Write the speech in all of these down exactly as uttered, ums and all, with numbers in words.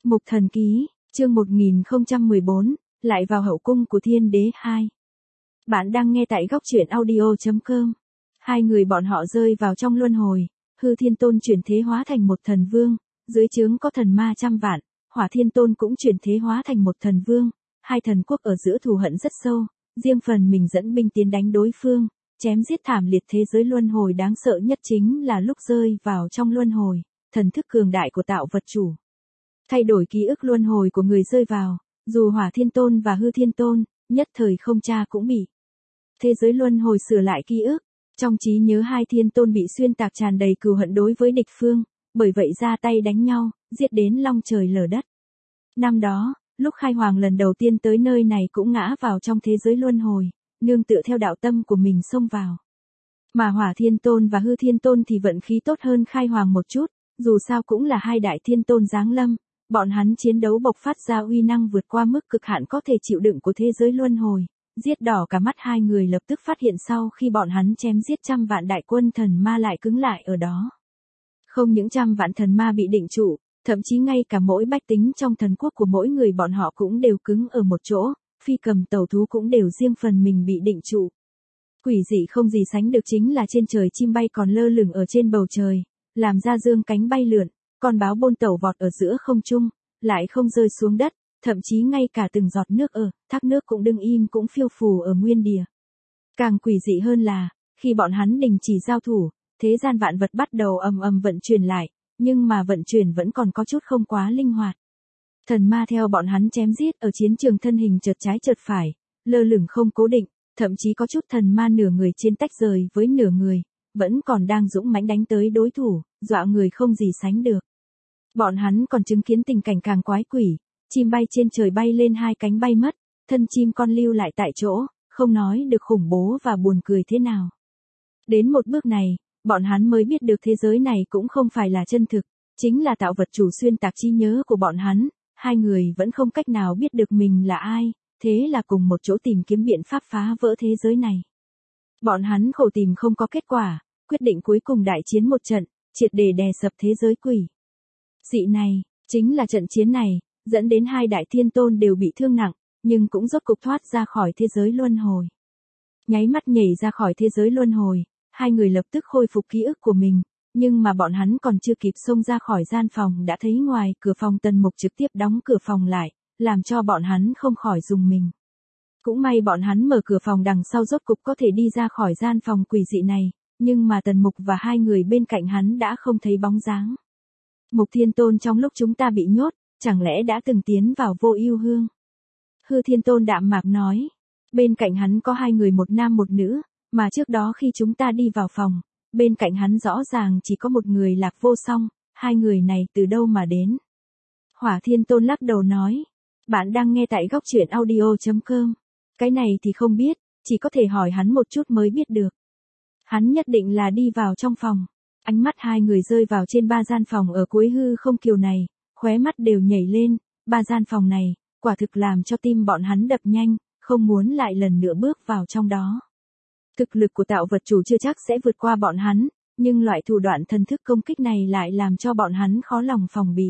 Mục Thần Ký, chương một nghìn không trăm mười bốn, lại vào hậu cung của Thiên Đế hai. Bạn đang nghe tại góc truyện audio chấm com. Hai người bọn họ rơi vào trong luân hồi, Hư Thiên Tôn chuyển thế hóa thành một thần vương, dưới trướng có thần ma trăm vạn, Hỏa Thiên Tôn cũng chuyển thế hóa thành một thần vương, hai thần quốc ở giữa thù hận rất sâu, riêng phần mình dẫn binh tiến đánh đối phương, chém giết thảm liệt. Thế giới luân hồi đáng sợ nhất chính là lúc rơi vào trong luân hồi, thần thức cường đại của tạo vật chủ thay đổi ký ức luân hồi của người rơi vào, dù Hỏa Thiên Tôn và Hư Thiên Tôn, nhất thời không tra cũng bị thế giới luân hồi sửa lại ký ức. Trong trí nhớ hai thiên tôn bị xuyên tạc tràn đầy cừu hận đối với địch phương, bởi vậy ra tay đánh nhau, giết đến long trời lở đất. Năm đó, lúc Khai Hoàng lần đầu tiên tới nơi này cũng ngã vào trong thế giới luân hồi, nương tựa theo đạo tâm của mình xông vào. Mà Hỏa Thiên Tôn và Hư Thiên Tôn thì vận khí tốt hơn Khai Hoàng một chút, dù sao cũng là hai đại thiên tôn giáng lâm, bọn hắn chiến đấu bộc phát ra uy năng vượt qua mức cực hạn có thể chịu đựng của thế giới luân hồi. Giết đỏ cả mắt hai người lập tức phát hiện sau khi bọn hắn chém giết trăm vạn đại quân thần ma lại cứng lại ở đó. Không những trăm vạn thần ma bị định trụ, thậm chí ngay cả mỗi bách tính trong thần quốc của mỗi người bọn họ cũng đều cứng ở một chỗ, phi cầm tàu thú cũng đều riêng phần mình bị định trụ. Quỷ dị không gì sánh được chính là trên trời chim bay còn lơ lửng ở trên bầu trời, làm ra dương cánh bay lượn, con báo bôn tẩu vọt ở giữa không trung, lại không rơi xuống đất. Thậm chí ngay cả từng giọt nước ở thác nước cũng đừng im cũng phiêu phù ở nguyên địa. Càng quỷ dị hơn là, khi bọn hắn đình chỉ giao thủ, thế gian vạn vật bắt đầu ầm ầm vận chuyển lại, nhưng mà vận chuyển vẫn còn có chút không quá linh hoạt. Thần ma theo bọn hắn chém giết ở chiến trường thân hình chợt trái chợt phải, lơ lửng không cố định, thậm chí có chút thần ma nửa người trên tách rời với nửa người, vẫn còn đang dũng mãnh đánh tới đối thủ, dọa người không gì sánh được. Bọn hắn còn chứng kiến tình cảnh càng quái quỷ. Chim bay trên trời bay lên hai cánh bay mất, thân chim con lưu lại tại chỗ, không nói được khủng bố và buồn cười thế nào. Đến một bước này, bọn hắn mới biết được thế giới này cũng không phải là chân thực, chính là tạo vật chủ xuyên tạc trí nhớ của bọn hắn, hai người vẫn không cách nào biết được mình là ai, thế là cùng một chỗ tìm kiếm biện pháp phá vỡ thế giới này. Bọn hắn khổ tìm không có kết quả, quyết định cuối cùng đại chiến một trận, triệt để đè sập thế giới quỷ dị này, chính là trận chiến này dẫn đến hai đại thiên tôn đều bị thương nặng, nhưng cũng rốt cục thoát ra khỏi thế giới luân hồi. Nháy mắt nhảy ra khỏi thế giới luân hồi, hai người lập tức khôi phục ký ức của mình, nhưng mà bọn hắn còn chưa kịp xông ra khỏi gian phòng đã thấy ngoài cửa phòng Tần Mục trực tiếp đóng cửa phòng lại, làm cho bọn hắn không khỏi rùng mình. Cũng may bọn hắn mở cửa phòng đằng sau rốt cục có thể đi ra khỏi gian phòng quỷ dị này, nhưng mà Tần Mục và hai người bên cạnh hắn đã không thấy bóng dáng. Mục Thiên Tôn trong lúc chúng ta bị nhốt, chẳng lẽ đã từng tiến vào Vô Ưu Hương? Hư Thiên Tôn đạm mạc nói. Bên cạnh hắn có hai người một nam một nữ, mà trước đó khi chúng ta đi vào phòng, bên cạnh hắn rõ ràng chỉ có một người Lạc Vô Song, hai người này từ đâu mà đến? Hỏa Thiên Tôn lắc đầu nói. Bạn đang nghe tại góc truyện audio chấm com. Cái này thì không biết, chỉ có thể hỏi hắn một chút mới biết được. Hắn nhất định là đi vào trong phòng. Ánh mắt hai người rơi vào trên ba gian phòng ở cuối hư không kiều này. Khóe mắt đều nhảy lên, ba gian phòng này, quả thực làm cho tim bọn hắn đập nhanh, không muốn lại lần nữa bước vào trong đó. Thực lực của tạo vật chủ chưa chắc sẽ vượt qua bọn hắn, nhưng loại thủ đoạn thần thức công kích này lại làm cho bọn hắn khó lòng phòng bị.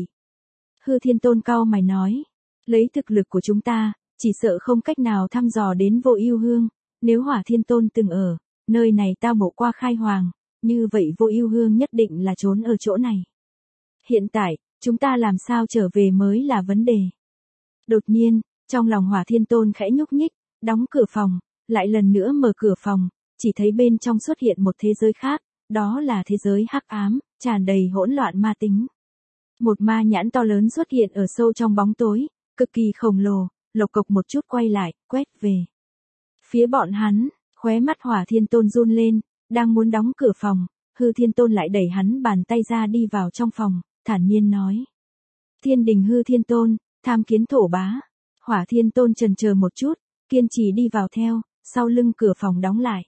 Hư Thiên Tôn cau mày nói, lấy thực lực của chúng ta, chỉ sợ không cách nào thăm dò đến Vô Ưu Hương, nếu Hỏa Thiên Tôn từng ở, nơi này tao mộ qua Khai Hoàng, như vậy Vô Ưu Hương nhất định là trốn ở chỗ này. Hiện tại, chúng ta làm sao trở về mới là vấn đề. Đột nhiên, trong lòng Hỏa Thiên Tôn khẽ nhúc nhích, đóng cửa phòng, lại lần nữa mở cửa phòng, chỉ thấy bên trong xuất hiện một thế giới khác, đó là thế giới hắc ám, tràn đầy hỗn loạn ma tính. Một ma nhãn to lớn xuất hiện ở sâu trong bóng tối, cực kỳ khổng lồ, lộc cộc một chút quay lại, quét về phía bọn hắn, khóe mắt Hỏa Thiên Tôn run lên, đang muốn đóng cửa phòng, Hư Thiên Tôn lại đẩy hắn bàn tay ra đi vào trong phòng. Thản nhiên nói. Thiên đình Hư Thiên Tôn, tham kiến thổ bá. Hỏa Thiên Tôn chần chờ một chút, kiên trì đi vào theo, sau lưng cửa phòng đóng lại.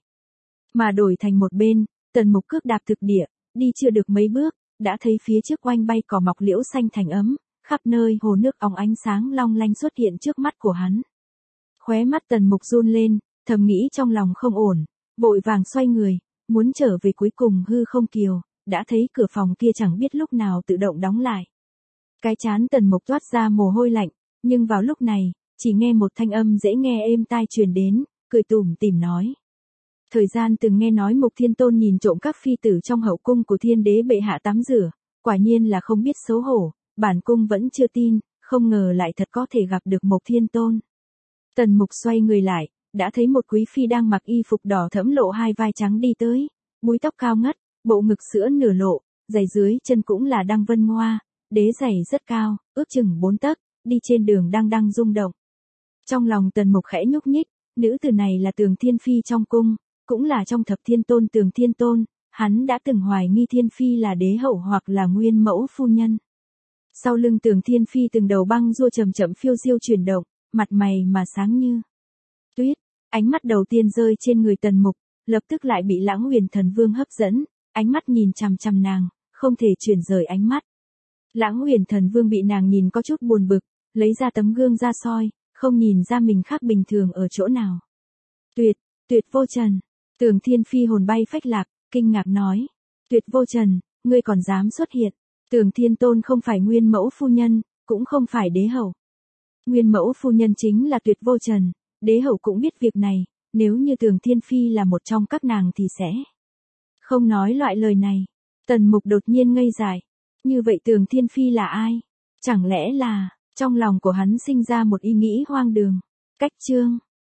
Mà đổi thành một bên, Tần Mục cước đạp thực địa, đi chưa được mấy bước, đã thấy phía trước oanh bay cỏ mọc liễu xanh thành ấm, khắp nơi hồ nước óng ánh sáng long lanh xuất hiện trước mắt của hắn. Khóe mắt Tần Mục run lên, thầm nghĩ trong lòng không ổn, vội vàng xoay người, muốn trở về cuối cùng hư không kiều. Đã thấy cửa phòng kia chẳng biết lúc nào tự động đóng lại. Cái trán Tần Mục toát ra mồ hôi lạnh, nhưng vào lúc này, chỉ nghe một thanh âm dễ nghe êm tai truyền đến, cười tủm tỉm nói. Thời gian từng nghe nói Mục Thiên Tôn nhìn trộm các phi tử trong hậu cung của thiên đế bệ hạ tắm rửa, quả nhiên là không biết xấu hổ, bản cung vẫn chưa tin, không ngờ lại thật có thể gặp được Mục Thiên Tôn. Tần Mục xoay người lại, đã thấy một quý phi đang mặc y phục đỏ thẫm lộ hai vai trắng đi tới, búi tóc cao ngất, bộ ngực sữa nửa lộ, giày dưới chân cũng là đăng vân ngoa, đế giày rất cao, ước chừng bốn tấc, đi trên đường đang đang rung động. Trong lòng Tần Mục khẽ nhúc nhích, nữ tử này là Tường Thiên Phi trong cung, cũng là trong thập thiên tôn Tường Thiên Tôn, hắn đã từng hoài nghi Thiên Phi là đế hậu hoặc là nguyên mẫu phu nhân. Sau lưng Tường Thiên Phi từng đầu băng rua chậm chậm phiêu diêu chuyển động, mặt mày mà sáng như tuyết, ánh mắt đầu tiên rơi trên người Tần Mục, lập tức lại bị Lãng Huyền Thần Vương hấp dẫn, ánh mắt nhìn chằm chằm nàng, không thể chuyển rời ánh mắt. Lãng Huyền Thần Vương bị nàng nhìn có chút buồn bực, lấy ra tấm gương ra soi, không nhìn ra mình khác bình thường ở chỗ nào. Tuyệt, tuyệt vô trần. Tường Thiên Phi hồn bay phách lạc, kinh ngạc nói. Tuyệt vô trần, ngươi còn dám xuất hiện. Tường Thiên Tôn không phải nguyên mẫu phu nhân, cũng không phải đế hậu. Nguyên mẫu phu nhân chính là Tuyệt vô trần, đế hậu cũng biết việc này, nếu như Tường Thiên Phi là một trong các nàng thì sẽ không nói loại lời này. Tần Mục đột nhiên ngây dại. Như vậy Tường Thiên Phi là ai? Chẳng lẽ là, trong lòng của hắn sinh ra một ý nghĩ hoang đường. Cách chương